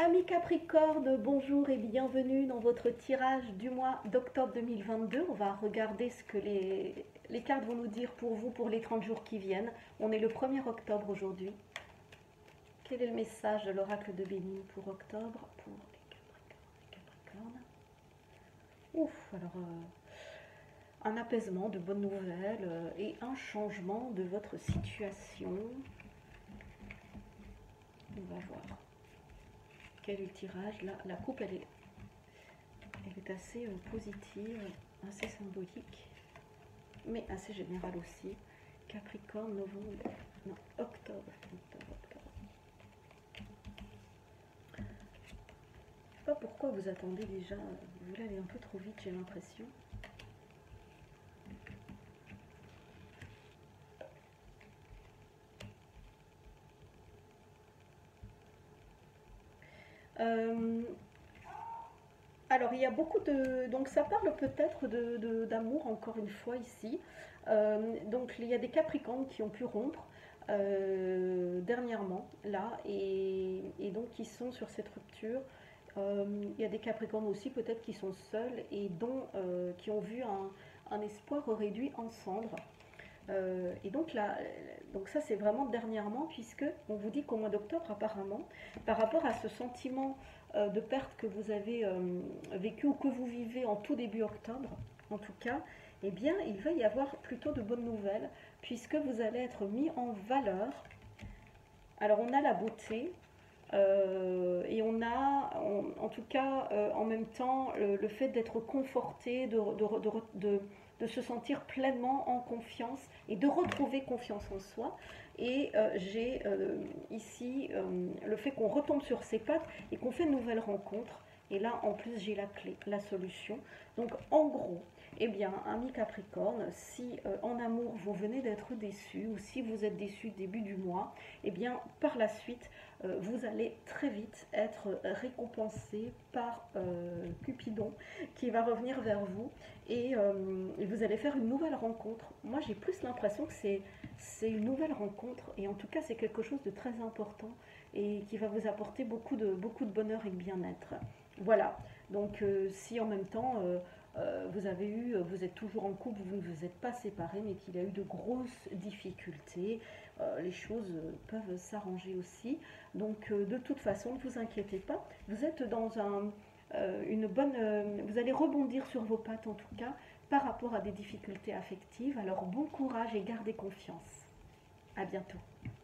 Amis Capricorne, bonjour et bienvenue dans votre tirage du mois d'octobre 2022. On va regarder ce que les cartes vont nous dire pour vous pour les 30 jours qui viennent. On est le 1er octobre aujourd'hui. Quel est le message de l'oracle de Béni pour octobre pour les Capricornes? Ouf, alors un apaisement, de bonnes nouvelles et un changement de votre situation. On va voir. Quel est le tirage? Là, la coupe, elle est assez positive, assez symbolique, mais assez générale aussi. Capricorne, novembre, non, octobre. Je sais pas pourquoi vous attendez déjà, vous voulez aller un peu trop vite, j'ai l'impression. Alors, il y a beaucoup de... Donc, ça parle peut-être d'amour, encore une fois, ici. Donc, il y a des Capricornes qui ont pu rompre dernièrement, là, et donc qui sont sur cette rupture. Il y a des Capricornes aussi, peut-être, qui sont seuls et qui ont vu un espoir réduit en cendres. Et donc là, donc ça c'est vraiment dernièrement, puisque on vous dit qu'au mois d'octobre apparemment, par rapport à ce sentiment de perte que vous avez vécu ou que vous vivez en tout début octobre, en tout cas, eh bien il va y avoir plutôt de bonnes nouvelles, puisque vous allez être mis en valeur. Alors on a la beauté, et on a en tout cas en même temps le fait d'être conforté, de se sentir pleinement en confiance et de retrouver confiance en soi. Et j'ai ici le fait qu'on retombe sur ses pattes et qu'on fait une nouvelle rencontre. Et là, en plus, j'ai la clé, la solution. Donc, en gros, eh bien, ami Capricorne, si en amour, vous venez d'être déçu ou si vous êtes déçu début du mois, eh bien, par la suite, vous allez très vite être récompensé par Cupidon qui va revenir vers vous et vous allez faire une nouvelle rencontre. Moi, j'ai plus l'impression que c'est une nouvelle rencontre et en tout cas, c'est quelque chose de très important et qui va vous apporter beaucoup de bonheur et de bien-être. Voilà, donc si en même temps vous êtes toujours en couple, vous ne vous êtes pas séparés, mais qu'il y a eu de grosses difficultés, les choses peuvent s'arranger aussi. Donc de toute façon, ne vous inquiétez pas, vous êtes dans une bonne... vous allez rebondir sur vos pattes en tout cas par rapport à des difficultés affectives. Alors bon courage et gardez confiance. À bientôt.